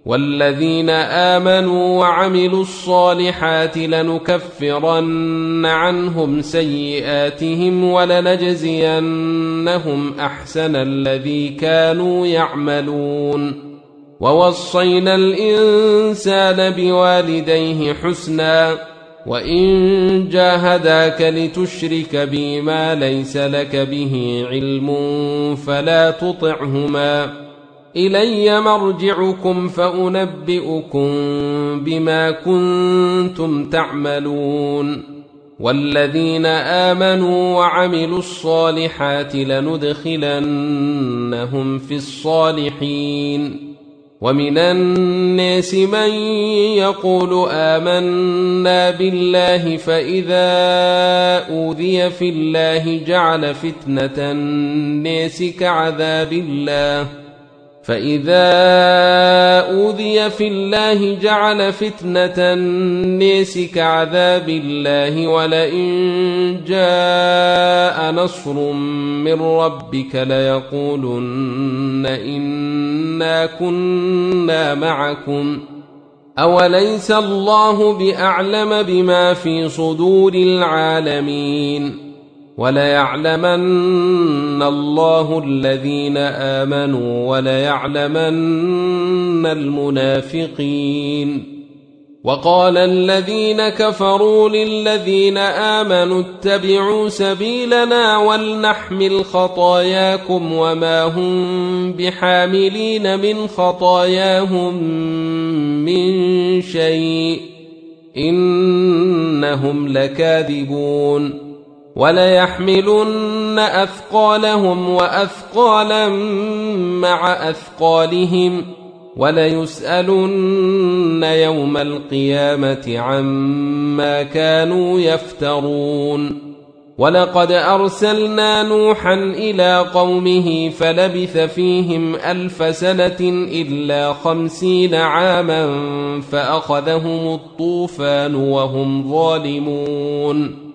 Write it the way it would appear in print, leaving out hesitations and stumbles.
والذين آمنوا وعملوا الصالحات لنكفرن عنهم سيئاتهم ولنجزينهم أحسن الذي كانوا يعملون ووصينا الإنسان بوالديه حسنا وإن جاهداك لتشرك بي ما ليس لك به علم فلا تطعهما إلي مرجعكم فأنبئكم بما كنتم تعملون والذين آمنوا وعملوا الصالحات لندخلنهم في الصالحين ومن الناس من يقول آمنا بالله فإذا أوذي في الله جعل فتنة الناس كعذاب الله ولئن جاء نصر من ربك ليقولن إنا كنا معكم أوليس الله بأعلم بما في صدور العالمين وليعلمن الله الذين آمنوا وليعلمن المنافقين وقال الذين كفروا للذين آمنوا اتبعوا سبيلنا ولنحمل خطاياكم وما هم بحاملين من خطاياهم من شيء إنهم لكاذبون وليحملن أثقالهم وأثقالا مع أثقالهم وليسألن يوم القيامة عما كانوا يفترون ولقد أرسلنا نوحا إلى قومه فلبث فيهم 1000 سنة إلا 50 عاما فأخذهم الطوفان وهم ظالمون